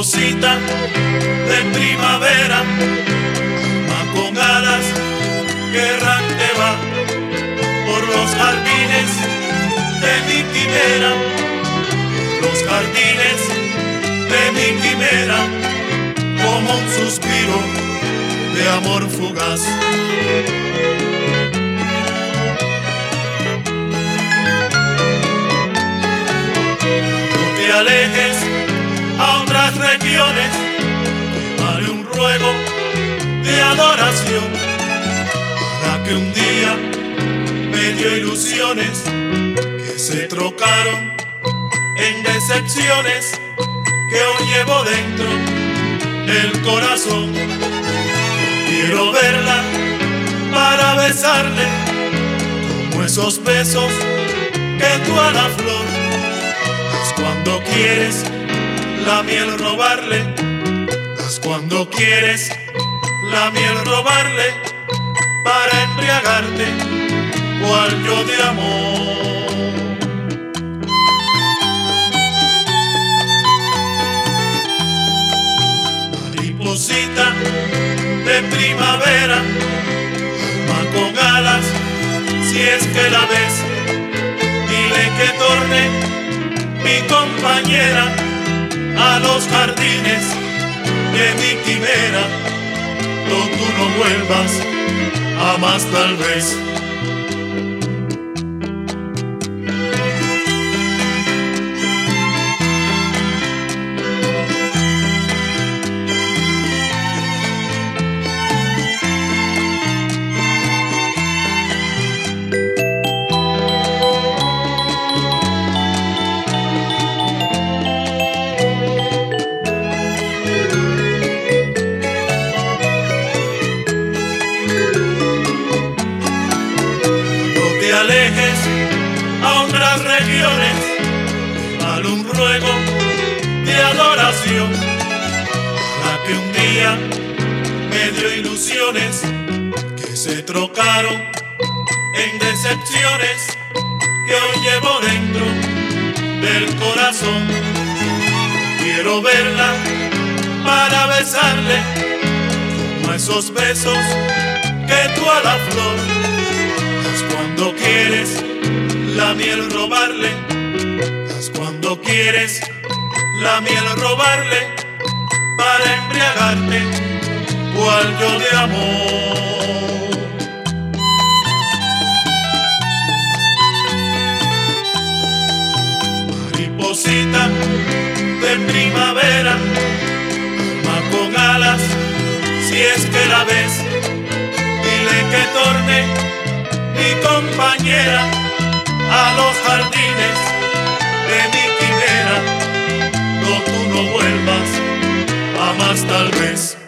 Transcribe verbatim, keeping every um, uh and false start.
Mariposita de primavera, alma con alas que errante va por los jardines de mi quimera, los jardines de mi quimera, como un suspiro de amor fugaz. No te alejes a otras regiones, haré un ruego de adoración para que un día me dio ilusiones que se trocaron en decepciones que hoy llevo dentro el corazón. Quiero verla para besarle como esos besos que tú a la flor das cuando quieres la miel robarle, das cuando quieres la miel robarle para embriagarte cual yo de amor. Mariposita de primavera, alma con alas, si es que la ves, dile que torne mi compañera a los jardines de mi quimera. No, tú no vuelvas a más tal vez. Alejes a otras regiones, vale un ruego de adoración para que un día me dio ilusiones que se trocaron en decepciones que hoy llevo dentro del corazón. Quiero verla para besarle como esos besos que tú a la flor cuando quieres la miel robarle, das cuando quieres la miel robarle para embriagarte cual yo de amor. Mariposita de primavera, alma con alas, si es que la ves, dile que torne mi compañera a los jardines de mi quimera. No, tú no vuelvas a más tal vez.